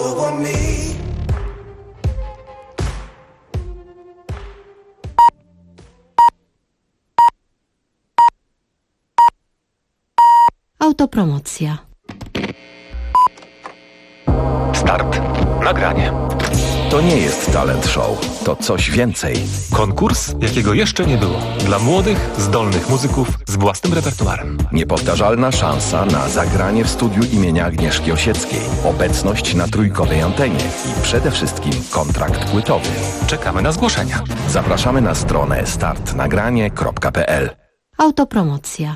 over me. Autopromocja. Start. Nagranie. To nie jest talent show, to coś więcej. Konkurs, jakiego jeszcze nie było. Dla młodych, zdolnych muzyków z własnym repertuarem. Niepowtarzalna szansa na zagranie w studiu imienia Agnieszki Osieckiej, obecność na trójkowej antenie i przede wszystkim kontrakt płytowy. Czekamy na zgłoszenia. Zapraszamy na stronę startnagranie.pl. Autopromocja.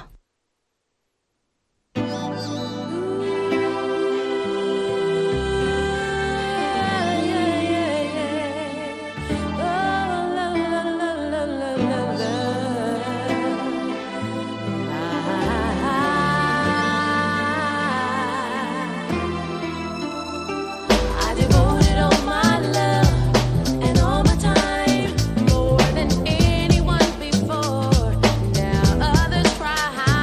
Before now others try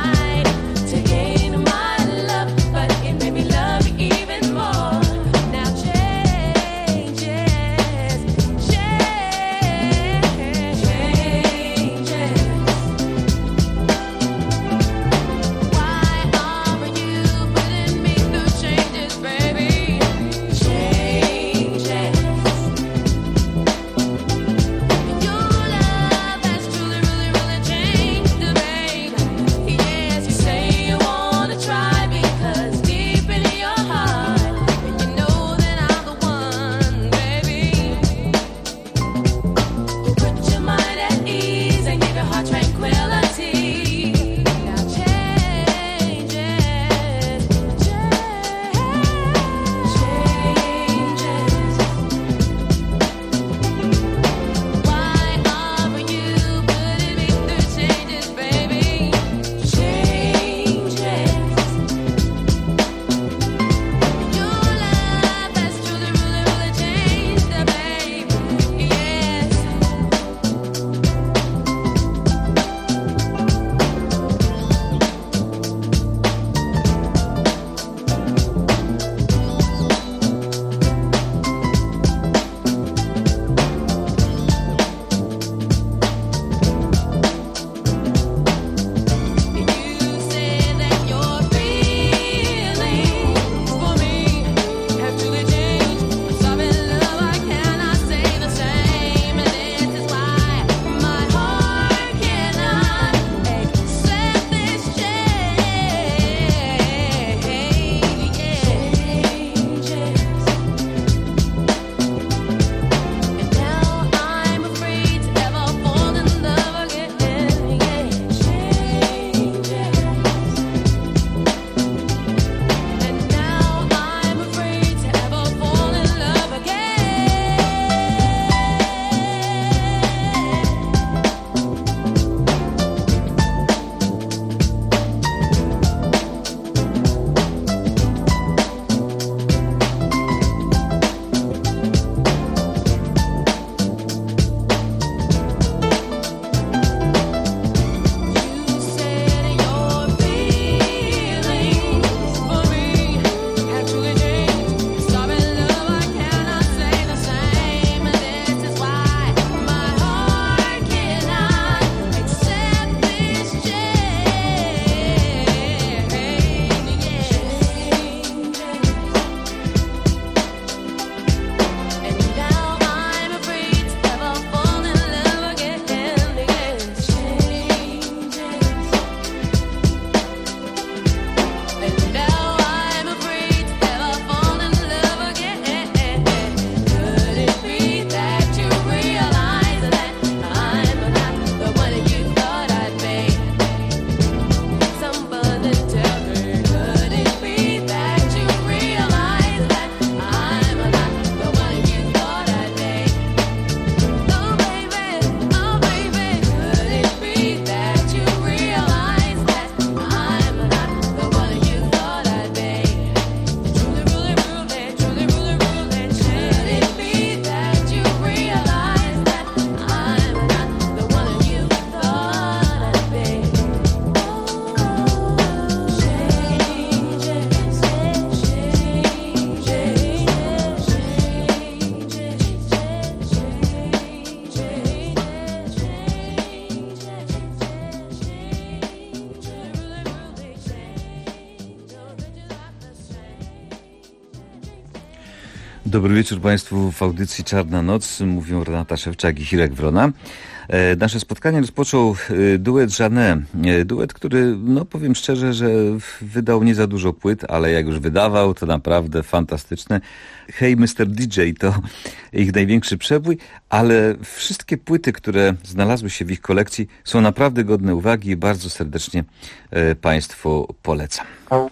Dobry wieczór Państwu w audycji Czarna Noc. Mówią Renata Szewczak i Hirek Wrona. Nasze spotkanie rozpoczął duet Jeanne. Duet, który, no powiem szczerze, że wydał nie za dużo płyt, ale jak już wydawał, to naprawdę fantastyczne. Hey Mr. DJ to ich największy przebój, ale wszystkie płyty, które znalazły się w ich kolekcji, są naprawdę godne uwagi i bardzo serdecznie Państwu polecam.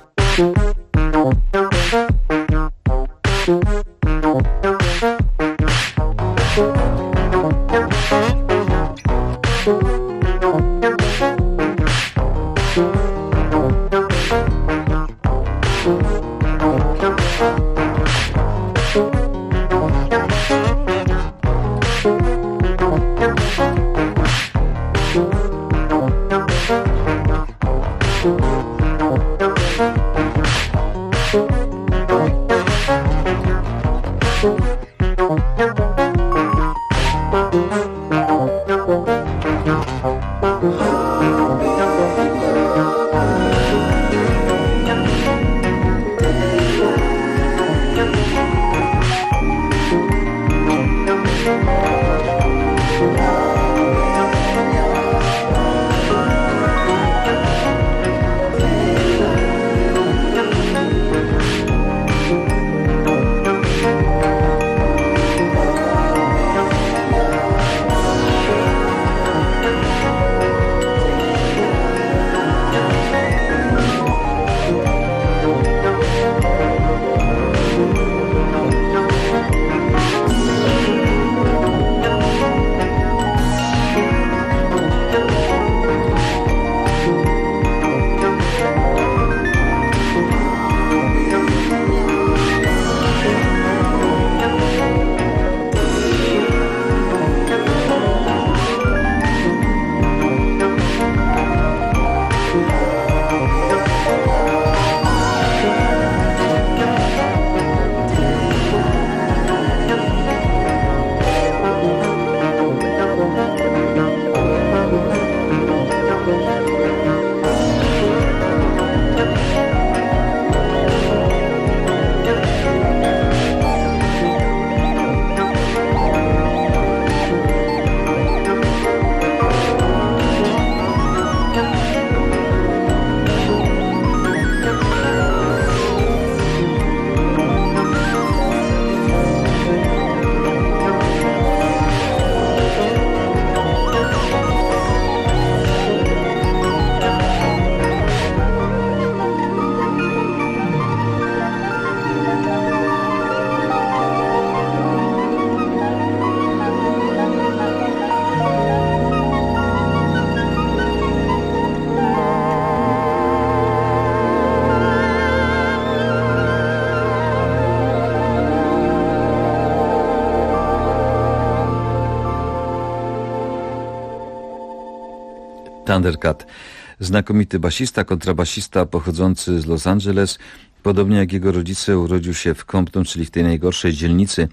Thundercat, znakomity basista, kontrabasista pochodzący z Los Angeles. Podobnie jak jego rodzice urodził się w Compton, czyli w tej najgorszej dzielnicy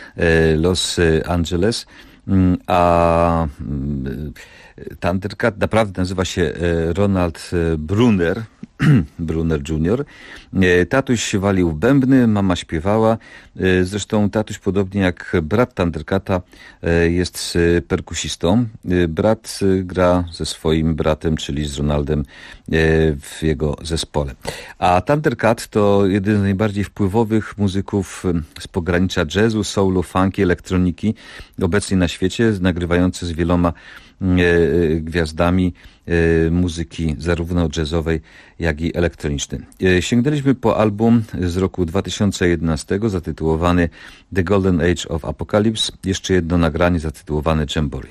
Los Angeles. A Thundercat naprawdę nazywa się Ronald Bruner, Bruner Jr. Tatuś walił w bębny, mama śpiewała. Zresztą tatuś, podobnie jak brat Thundercata, jest perkusistą. Brat gra ze swoim bratem, czyli z Ronaldem, w jego zespole. A Thundercat to jeden z najbardziej wpływowych muzyków z pogranicza jazzu, soulu, funky, elektroniki obecnie na świecie, nagrywający z wieloma gwiazdami muzyki zarówno jazzowej, jak i elektronicznej. Sięgnęliśmy po album z roku 2011 zatytułowany The Golden Age of Apocalypse. Jeszcze jedno nagranie zatytułowane Jamboree.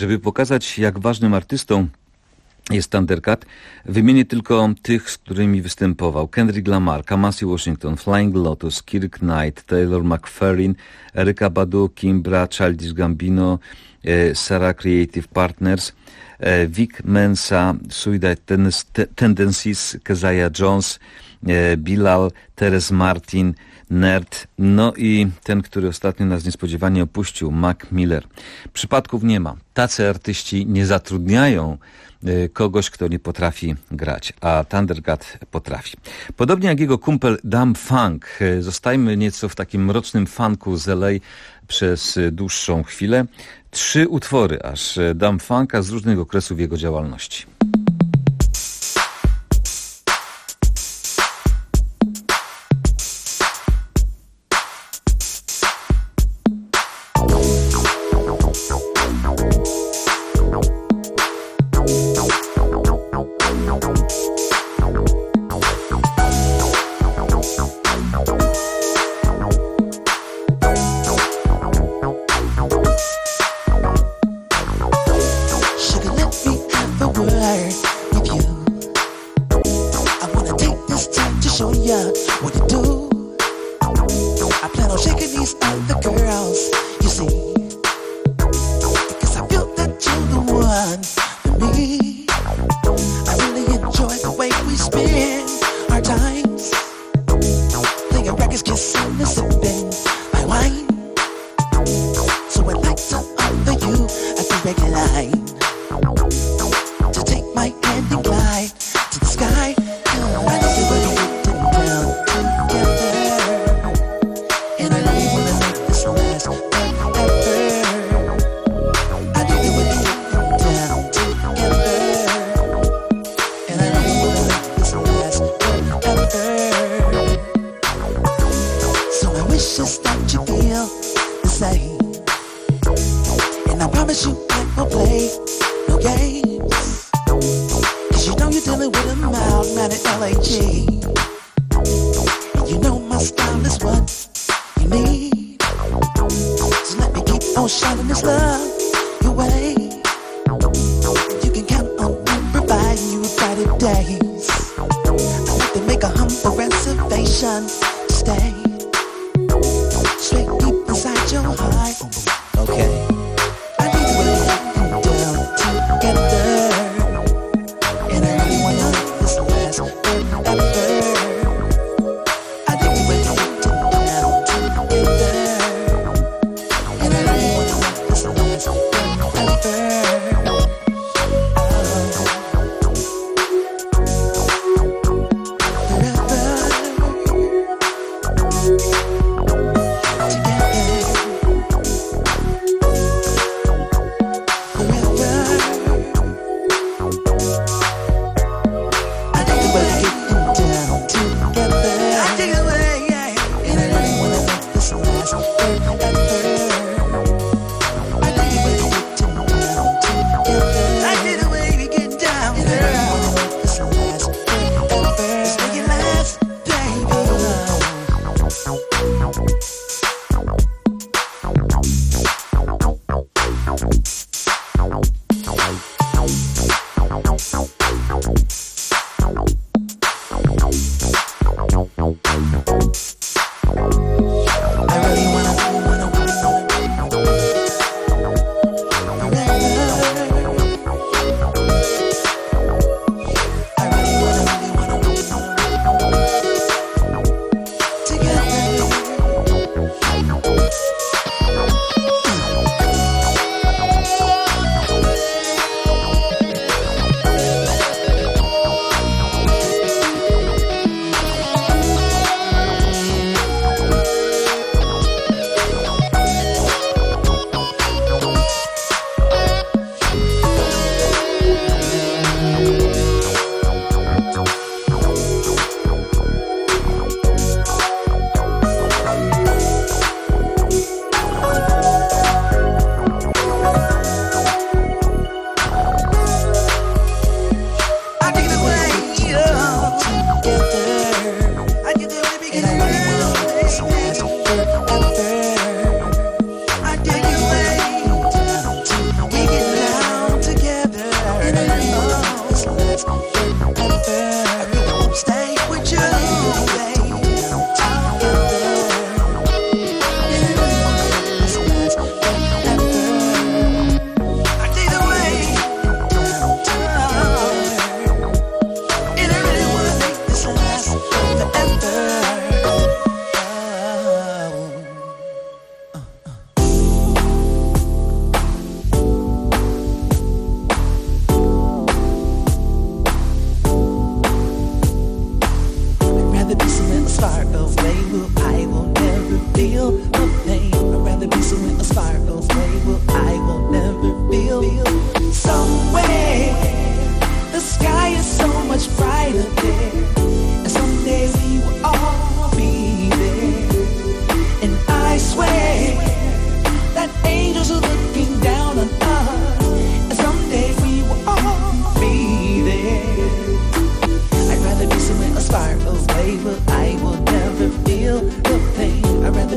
Żeby pokazać, jak ważnym artystą jest Thundercat, wymienię tylko tych, z którymi występował. Kendrick Lamar, Kamasi Washington, Flying Lotus, Kirk Knight, Taylor McFerrin, Erykah Badu, Kimbra, Childish Gambino, Sarah Creative Partners, Vic Mensa, Suicide Tendencies, Keziah Jones, Bilal, Terence Martin, Nerd, no i ten, który ostatnio nas niespodziewanie opuścił, Mac Miller. Przypadków nie ma. Tacy artyści nie zatrudniają kogoś, kto nie potrafi grać, a Thundercat potrafi. Podobnie jak jego kumpel Dum Funk, zostajmy nieco w takim mrocznym funku z LA przez dłuższą chwilę. 3 utwory aż Dum Funka z różnych okresów jego działalności.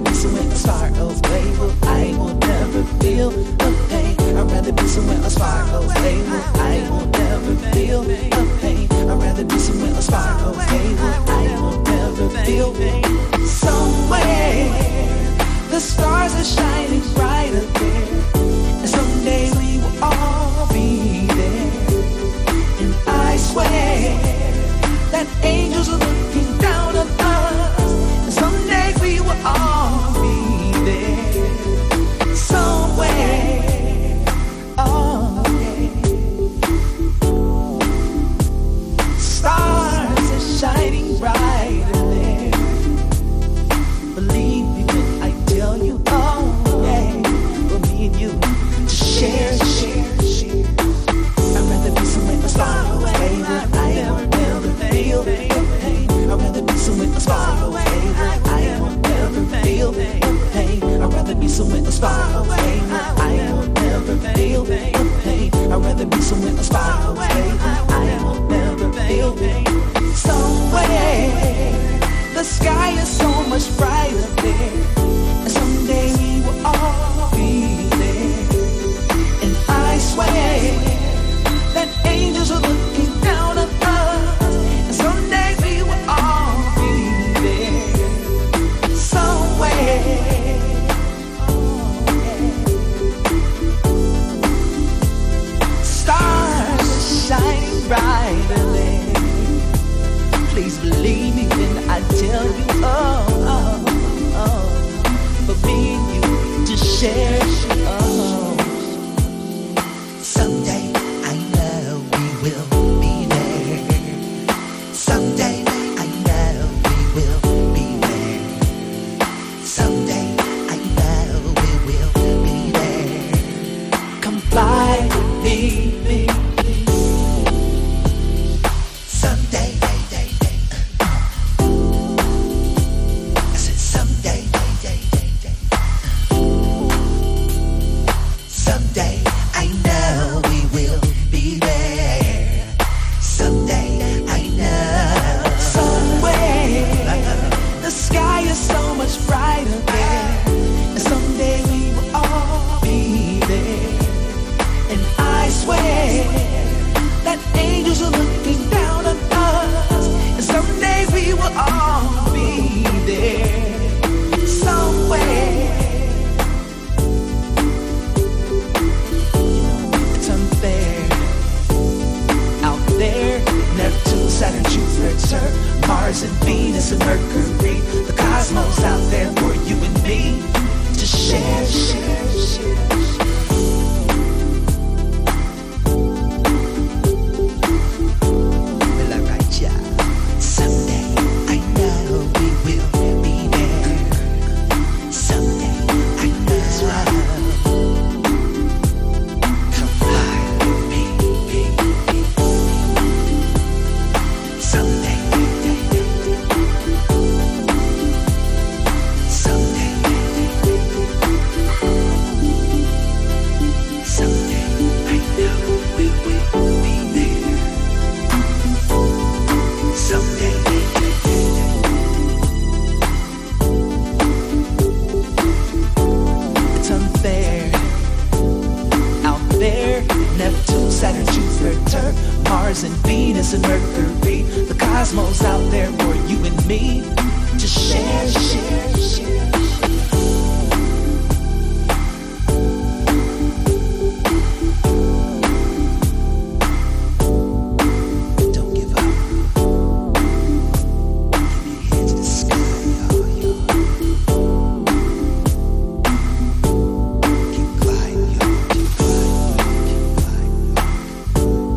be somewhere as far away where I will never feel the pain. I'd rather be somewhere as far away where I will never feel the pain. I'd rather be somewhere as far away where I will never feel pain. Somewhere the stars are shining brighter there, and someday we will all be there. And I swear that angels are looking down on us, and someday we will all be there. Somewhere, oh yeah. Stars are shining brighter there. Believe me when I tell you, oh yeah, for me and you to share. I'd rather be somewhere as far away where I will never feel the pain. I'd rather be somewhere as far away where I will never feel the pain. I'd rather be somewhere as far away where I will never feel the pain. I'd rather be somewhere as far away where I will never feel pain. Somewhere the sky is so much brighter there, and someday we will all be there. And I swear that angels are looking down on us, and someday we will all be there. Somewhere, oh yeah. Stars are shining brightly. Please believe me when I tell you, for me and you to share. Someday I know we will be there. Someday I know we will be there. Someday I know we will be there. Come fly with me. Someday. I said someday. Someday I know we will be there. Someday I know. Somewhere the sky is so much brighter there, and someday we will all be there. And I swear that angels are looking down on us, and someday we will all be there. Somewhere. It's unfair. Out there, Neptune, Saturn, Jupiter, Mars and Venus and Mercury, the cosmos out there for you and me to share. Will I write ya? Someday I know we will be there. Someday I know. Come fly with me. Someday. Someday. Someday I know we will be there. Someday. It's unfair. Out there, Neptune, Saturn, Jupiter, Mars and Venus and Mercury, the cosmos out there for you and me to share. Don't give up. Keep your head to the sky, y'all. Keep gliding, y'all. Keep gliding.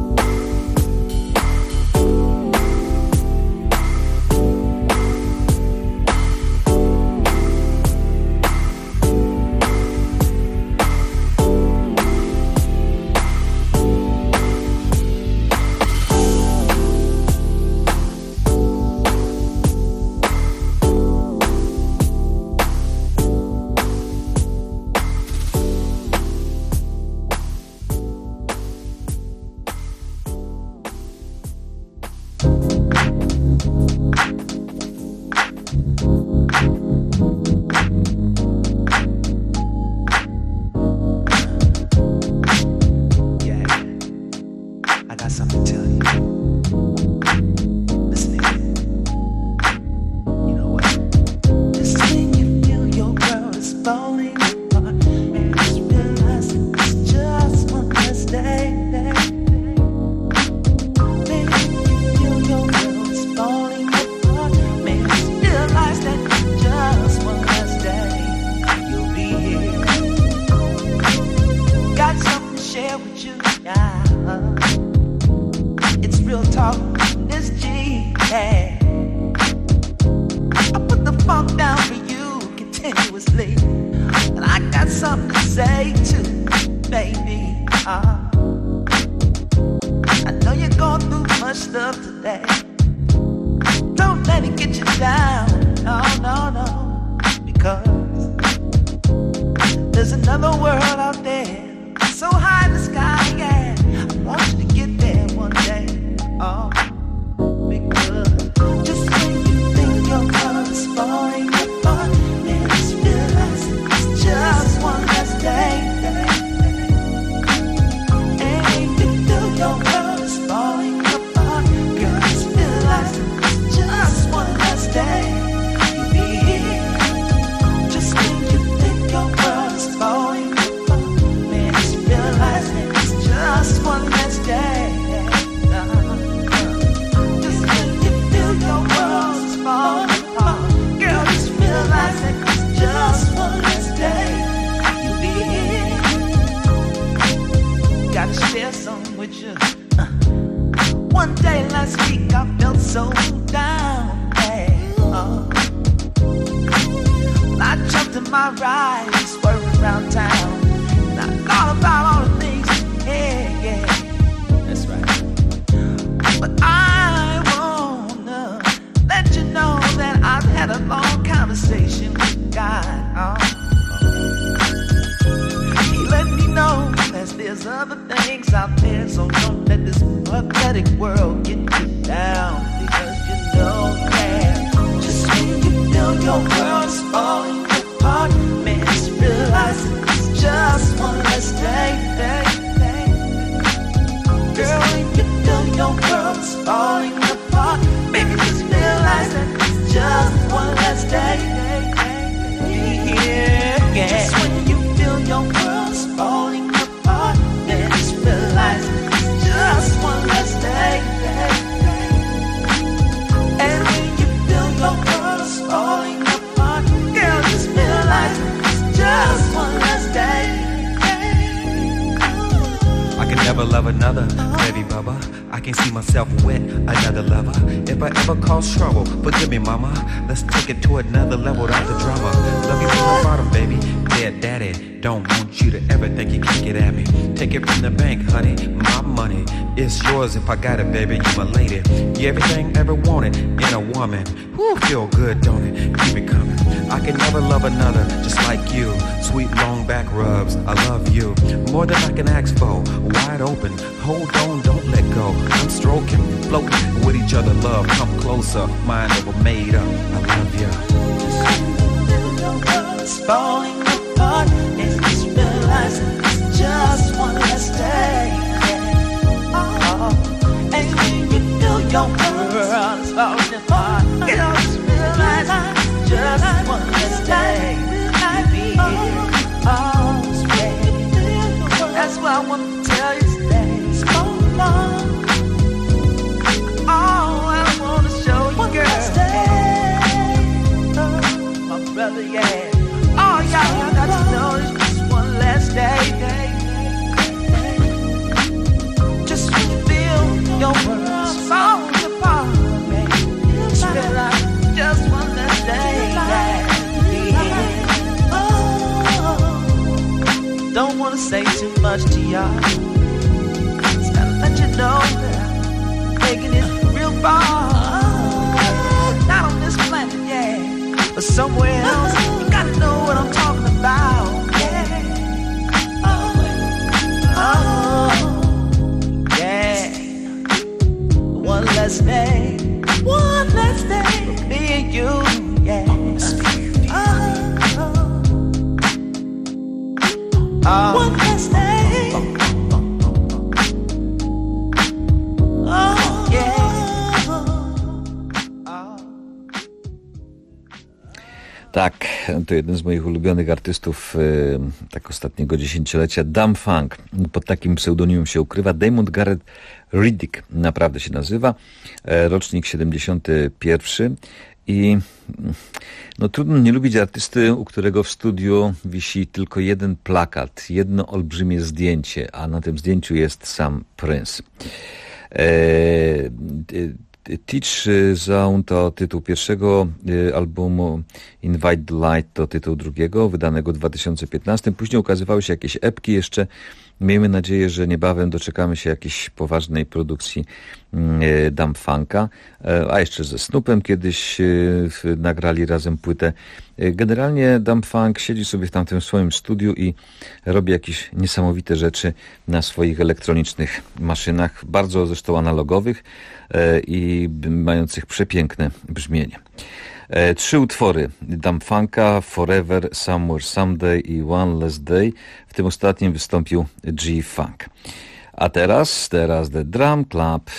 you asleep. And I got something to say too, baby. I know you're going through much stuff today. Don't let it get you down, no, no, no. Because there's another world out there, so high in the sky, yeah. I want you to get there one day, oh. Because just when you think your world is falling apart, then just realize it's just one last day. And you feel your world is falling apart, girl, just realize it's just one last day. You'll be here. Just when you think your world is falling apart, man, just realize it's just one last day. Just when you feel your world is falling apart, girl, just realize that it's just one last day. You'll be here. Gotta share something with you. One day last week I felt so down, yeah. I jumped in my ride, swerving around town, and I thought about all the things, yeah, yeah, that's right. But I wanna let you know that I've had a long conversation with God. He let me know that there's other things out there, so don't let this pathetic world get you down, because you know that just when you feel your world is falling apart, man, just realize it's just one less day. Girl, when you feel your world is falling apart, baby, just realize that it's just one less day. Yeah. Just when you feel your world is falling apart, man, just realize it's just one less day. And when you feel your world is falling apart, girl, just realize it's just one less day. I can never love another, baby bubba. I can't see myself with another lover. If I ever cause trouble, forgive me, mama. Let's take it to another level without the drama. Love you from the bottom, baby. Dead daddy, don't want you to ever think you can get at me. Take it from the bank, honey. My money is yours if I got it, baby. You my lady. You everything I ever wanted in a woman. Woo, feel good, don't it? Keep it coming. I can never love another just like you. Sweet long back rubs, I love you more than I can ask for. Wide open, hold on, don't let go. I'm stroking, floating with each other. Love, come closer. Mind over made up. I love you. Just when you feel your world is falling apart, and just realize it's just one less day. Oh, and when you feel your world is falling apart, girl, just realize it's just one less day. That's what I want to tell you today. So long. Oh, I want to show you, girl. My brother, yeah. Oh, y'all got to know it's just one last day. Just when you feel your world's falling apart, baby, just realize just one last day. Don't wanna say too much to y'all. Just gotta let you know that I'm taking it real far. Not on this planet, yeah, but somewhere else. You gotta know what I'm talking about, yeah. Oh, yeah. One less day for me and you, yeah. One last day. Oh, yeah. Tak, to jeden z moich ulubionych artystów tak ostatniego dziesięciolecia, Dumb Funk. Pod takim pseudonimem się ukrywa. Damon Garrett Riddick naprawdę się nazywa. Rocznik 71. I no trudno nie lubić artysty, u którego w studiu wisi tylko jeden plakat, jedno olbrzymie zdjęcie, a na tym zdjęciu jest sam Prince. Teach Zone to tytuł pierwszego albumu, Invite the Light to tytuł drugiego, wydanego w 2015. Później ukazywały się jakieś epki jeszcze. Miejmy nadzieję, że niebawem doczekamy się jakiejś poważnej produkcji Dumb Funka, a jeszcze ze Snoopem kiedyś nagrali razem płytę. Generalnie Dumb Funk siedzi sobie w tamtym swoim studiu i robi jakieś niesamowite rzeczy na swoich elektronicznych maszynach, bardzo zresztą analogowych i mających przepiękne brzmienie. 3 utwory Dumb Funka: Forever, Somewhere, Someday i One Less Day. W tym ostatnim wystąpił G-Funk. A teraz The Drum Club.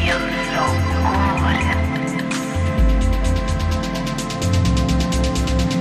So good.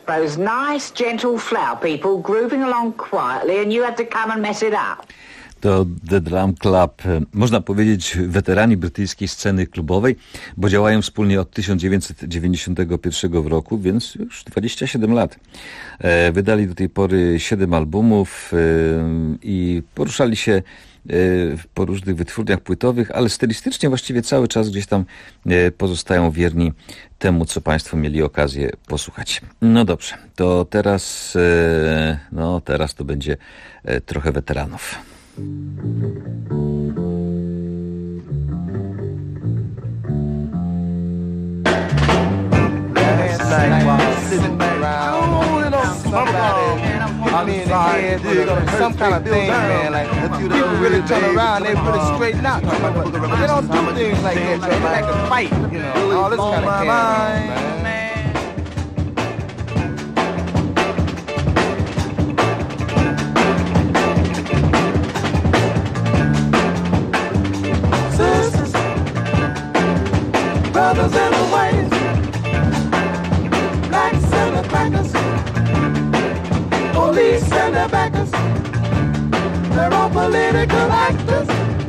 Those nice, gentle flower people grooving along quietly and you had to come and mess it up. To The Drum Club, można powiedzieć weterani brytyjskiej sceny klubowej, bo działają wspólnie od 1991 roku, więc już 27 lat. Wydali do tej pory 7 albumów i poruszali się po różnych wytwórniach płytowych, ale stylistycznie właściwie cały czas gdzieś tam pozostają wierni temu, co Państwo mieli okazję posłuchać. No dobrze, to teraz to będzie trochę weteranów. Some kind of thing, man. Like people really turn around, they really straighten out. They don't do things like that, man. They like to fight, you know. All this kind of thing, man. Sisters, brothers in the ways, blacks and the crackers, police and the backers, they're all political actors.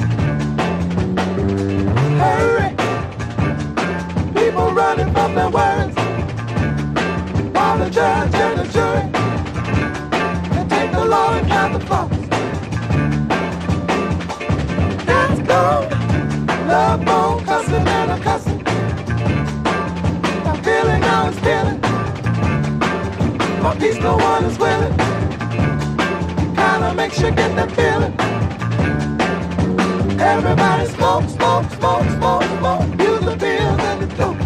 Hurry, people running from their words, while the judge and the jury, they take the law and count the faults. Let's go, love bone, cussing and a cussing. I'm feeling, now it's feeling. For peace no one is willing. Kinda makes you get that feeling. Everybody smoke, smoke, smoke, smoke, smoke. Use the pills and the dope,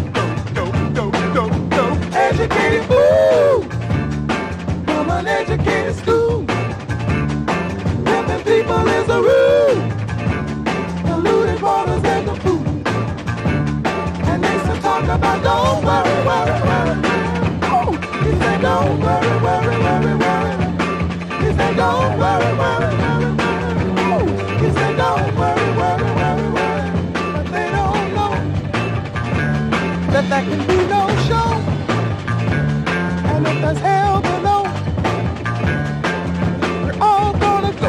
dope. Educated fool from an educated school. Ripping people is a rule. Polluted waters and the food. And they still talk about don't worry, worry, worry. He said don't worry, worry, worry, worry. He said don't worry, worry, worry, worry. He said don't worry, worry, worry, worry. But they don't know that that can be no show. And if there's hell below, we're all gonna go.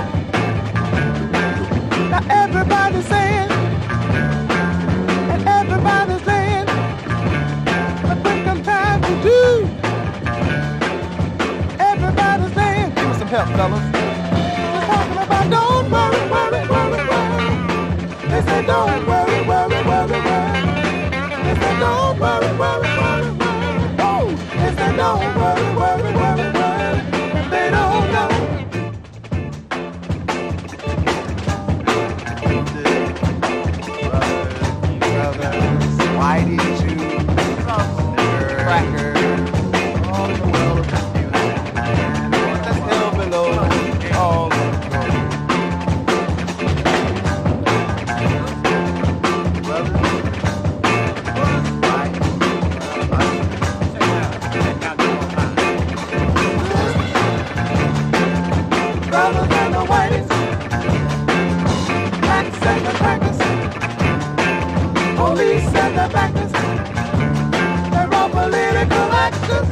Now everybody's saying, and everybody's saying, but when come time to do, everybody's saying, give me some help, fellas. We're talking about don't worry, worry, worry, worry. They say don't worry, worry, worry, worry. They say don't worry, worry, worry, worry. Oh, they say don't worry, worry, worry, worry. But they don't know. Why did you cracker all the world of confusion? That's hell below all the Brothers and the whites, blacks and the crackers, police and the backers, they're all political actors.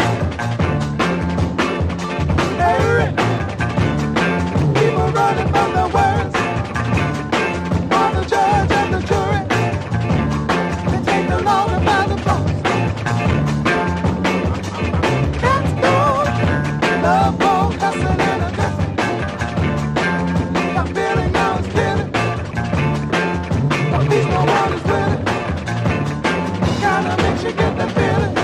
Hurry, people running from the words, while the judge and the jury, they take the law and by the throats. Cats go, love ball, cussing and a cussing. I'm feeling, now it's feeling. At least no one is willing. Kinda makes you get the feeling.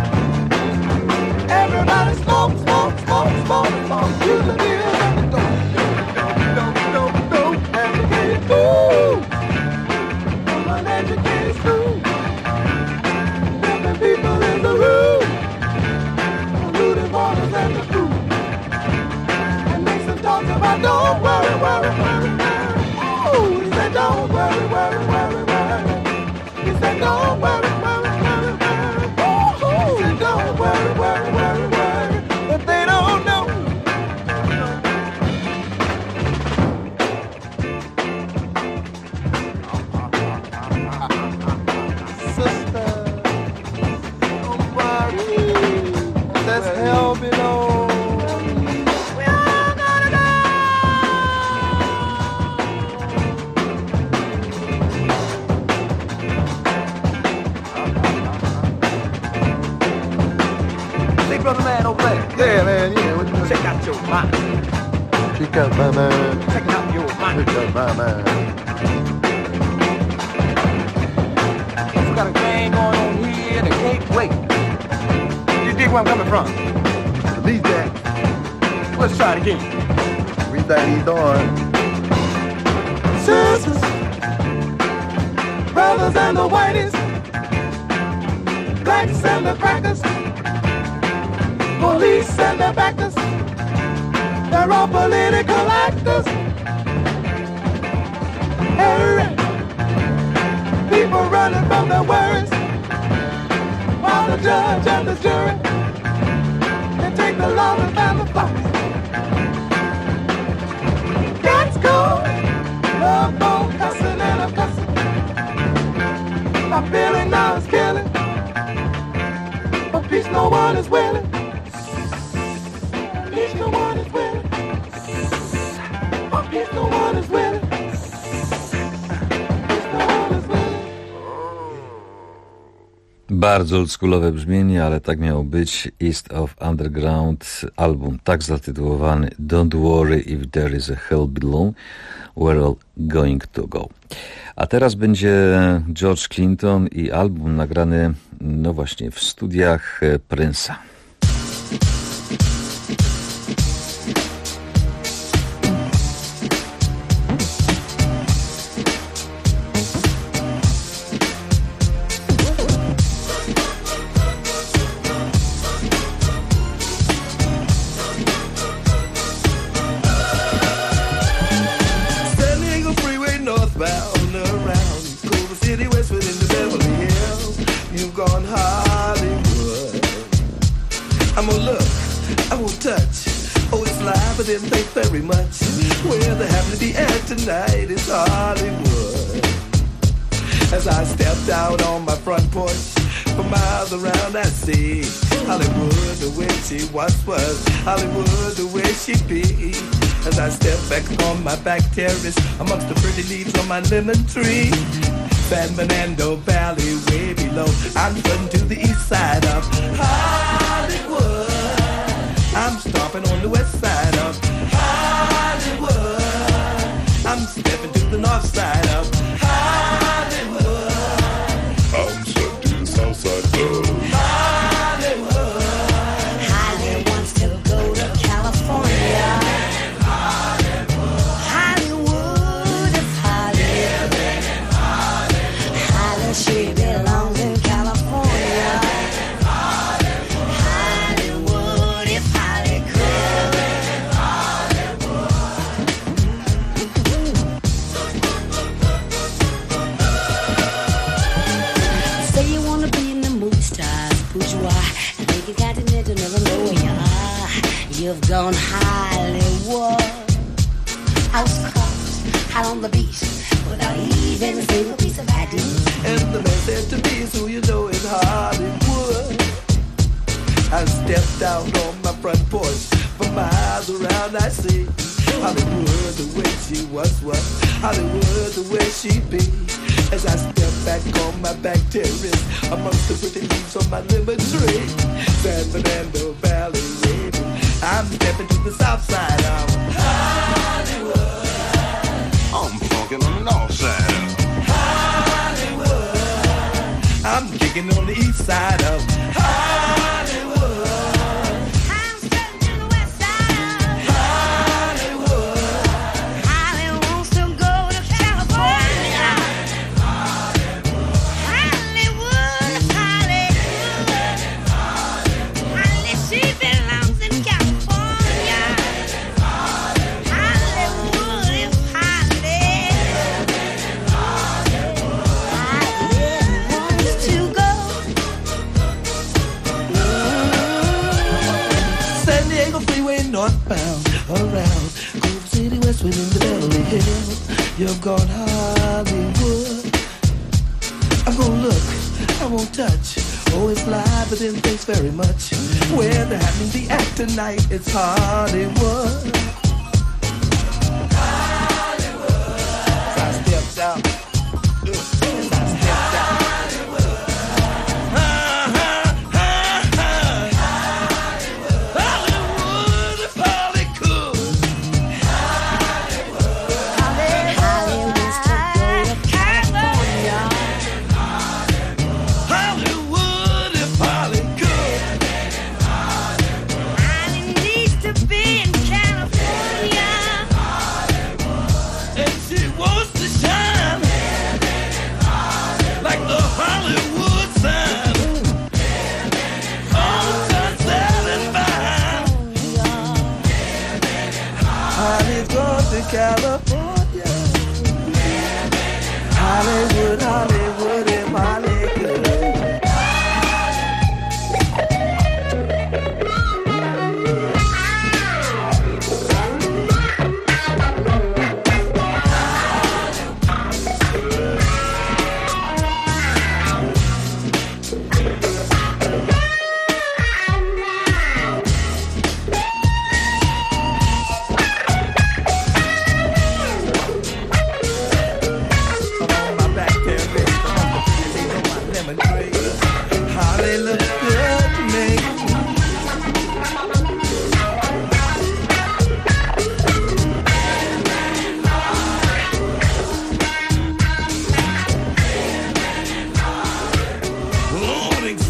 Everybody smoke, smoke, smoke, smoke, smoke. Use the pills and the dope. Educated fool from an educated school. Ripping people in the room. Polluted waters and the food. And make some talks about don't worry, worry, worry, worry. Ooh, he said don't worry, worry, worry, worry. He said don't worry, worry, worry, worry. Ooh, he said don't worry, worry, worry, worry. But they don't know. sister. Don't worry, that's hell below. brother man over there? Yeah, man, yeah. What you doing? Check out your mind. Check out my mind. Check out your mind. Check out my mind. We got a game going on here and it can't wait. You dig where I'm coming from? Believe that. Let's try it again. Read that he's doing. Sisters, brothers and the whiteys, blacks and the crackers, police and the backers, they're all political actors. Hurry, people running from their worries, while the judge and the jury, they take the law and the fight. Let's go, love bone cussing and a cussing. My feeling now is killing, but peace no one is willing. Peace no one is willing. But peace no one is willing. Peace no one is willing. Bardzo oldschoolowe brzmienie, ale tak miało być. East of Underground, album tak zatytułowany Don't Worry If There Is A Hell Below, We're All Going To Go. A teraz będzie George Clinton i album nagrany, no właśnie, w studiach Prince'a. Very much where they happen to be at tonight is Hollywood. As I stepped out on my front porch, for miles around I see Hollywood the way she was, Hollywood the way she be. As I step back on my back terrace amongst the pretty leaves on my lemon tree, San Fernando Valley way below, I'm heading to the east side of Hollywood. I'm stomping on the west side of Hollywood. I'm stepping to the north side of Hollywood. I'm stepping to the south side of Hollywood. Holly wants to go to California. Hollywood is Hollywood. Holly, she belongs in California. Hollywood is You've gone Hollywood, outskirts, out on the beach, without even a single piece of ID. And the man said to me, so you know it's Hollywood. I stepped out on my front porch, for miles around I see Hollywood the way she was, Hollywood the way she be. As I step back on my back terrace, amongst the pretty leaves on my lemon tree, San Fernando Valley waving, I'm stepping to the south side of Hollywood. I'm funkin' on the north side of Hollywood. I'm kicking on the east side of Hollywood. I'm stepping to the west side of Hollywood. Holly wants to go to California. Hollywood, Hollywood. Holly, she belongs in California. Hollywood is Hollywood. Wants to go. San Diego Freeway northbound, around Grove City, Westwood, into Beverly Hills. You've gone Hollywood. I'm gonna look, I won't touch. Oh, it's live, but then thanks very much. Where they're having the act tonight, it's Hollywood. Hollywood. As I stepped out. As I stepped out. Hollywood.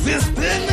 existing.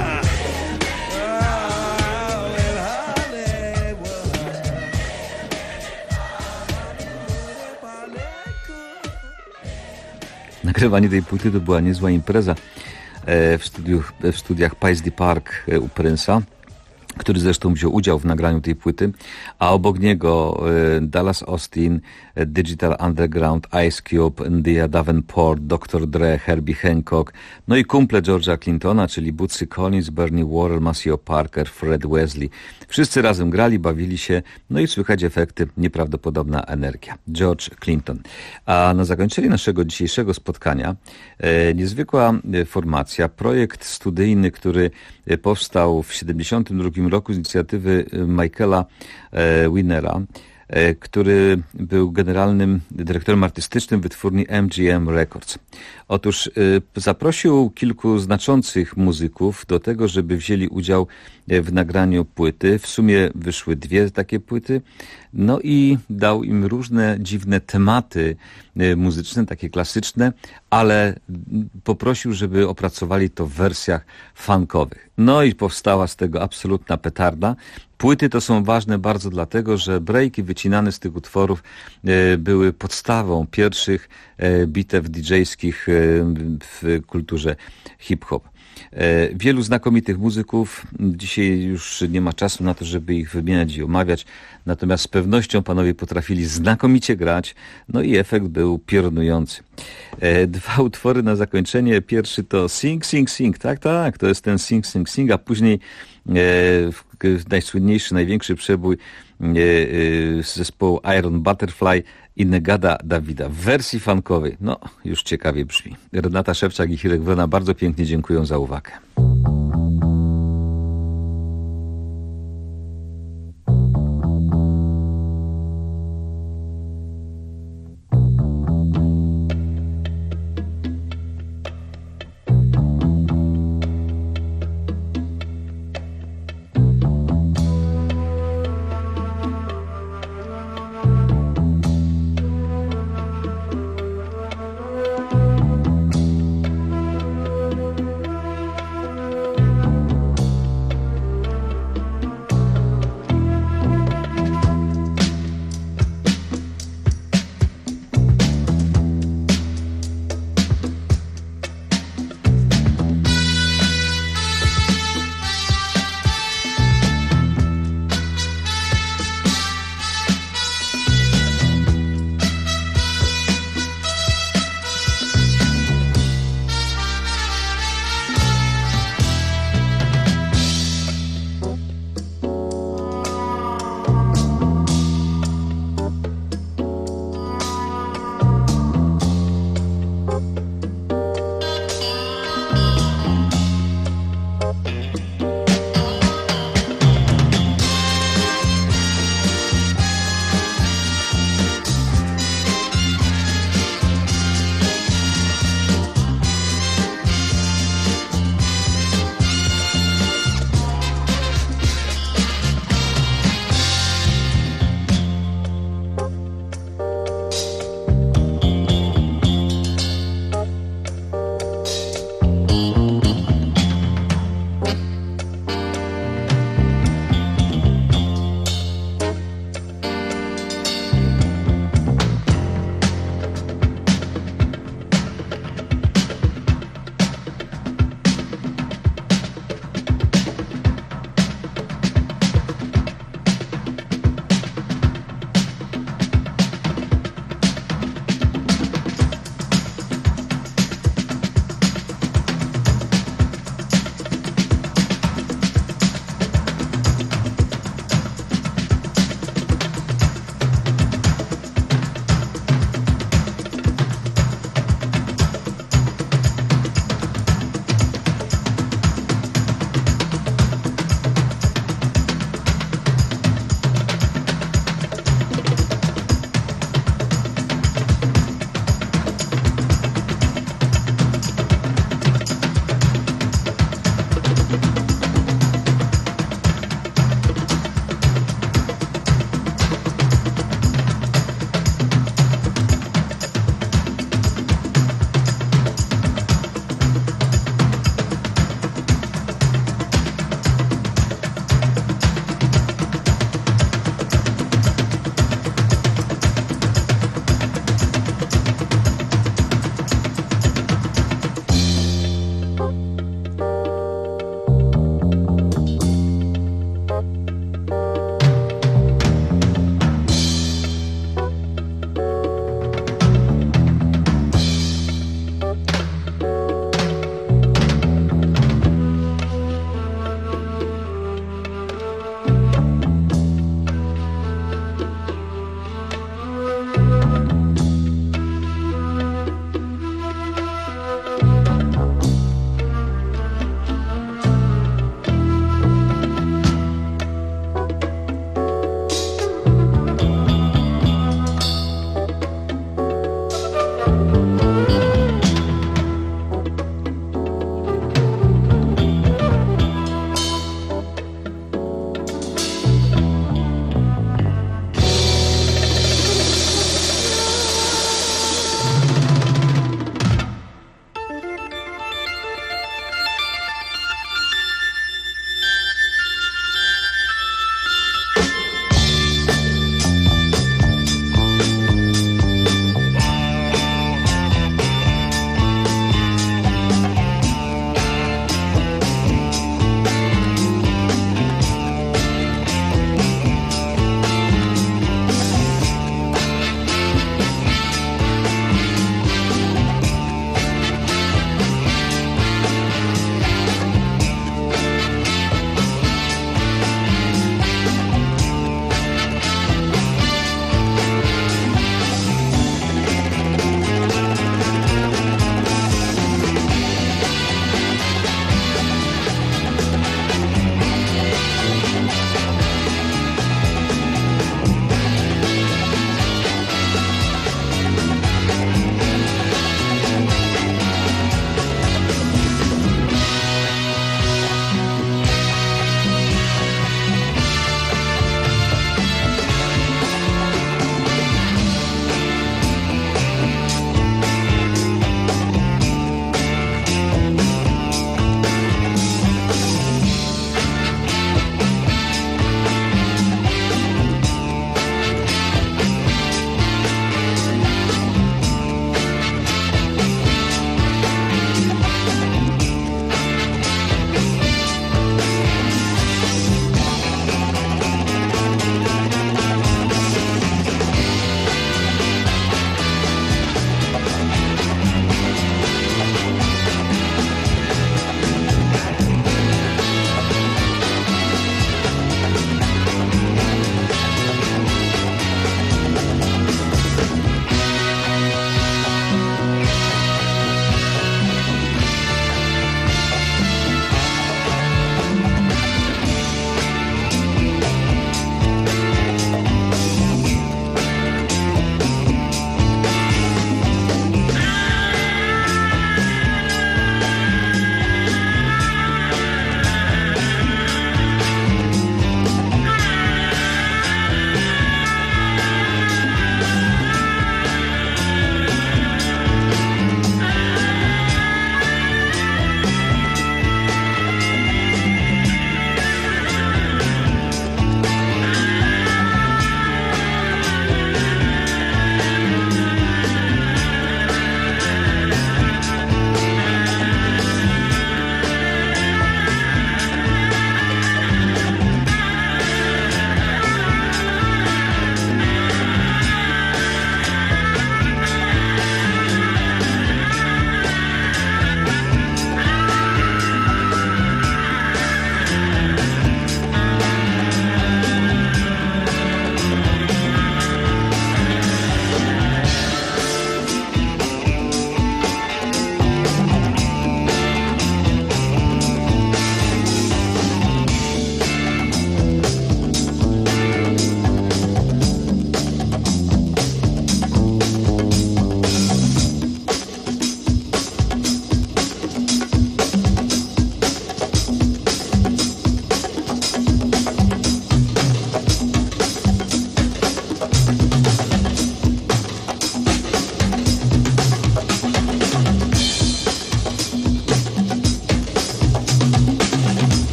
Nagrywanie tej płyty to była niezła impreza w studiach Paisley Park u Prince'a, który zresztą wziął udział w nagraniu tej płyty, a obok niego Dallas Austin, Digital Underground, Ice Cube, India Davenport, Dr. Dre, Herbie Hancock, no i kumple George'a Clintona, czyli Bootsy Collins, Bernie Worrell, Maceo Parker, Fred Wesley. Wszyscy razem grali, bawili się, no i słychać efekty, nieprawdopodobna energia. George Clinton. A na zakończenie naszego dzisiejszego spotkania niezwykła formacja, projekt studyjny, który powstał w 1972 roku z inicjatywy Michaela Winnera, który był generalnym dyrektorem artystycznym wytwórni MGM Records. Otóż zaprosił kilku znaczących muzyków do tego, żeby wzięli udział w nagraniu płyty. W sumie wyszły 2 takie płyty. No i dał im różne dziwne tematy muzyczne, takie klasyczne, ale poprosił, żeby opracowali to w wersjach funkowych. No i powstała z tego absolutna petarda. Płyty to są ważne bardzo dlatego, że breaki wycinane z tych utworów były podstawą pierwszych bitew DJ-skich w kulturze hip-hop. Wielu znakomitych muzyków, dzisiaj już nie ma czasu na to, żeby ich wymieniać i omawiać, natomiast z pewnością panowie potrafili znakomicie grać, no i efekt był piorunujący. 2 utwory na zakończenie. Pierwszy to Sing, Sing, Sing, tak, to jest ten Sing, Sing, Sing, a później najsłynniejszy, największy przebój z zespołu Iron Butterfly i Negada Dawida w wersji funkowej. No, już ciekawie brzmi. Renata Szewczak i Hirek Wrona bardzo pięknie dziękuję za uwagę.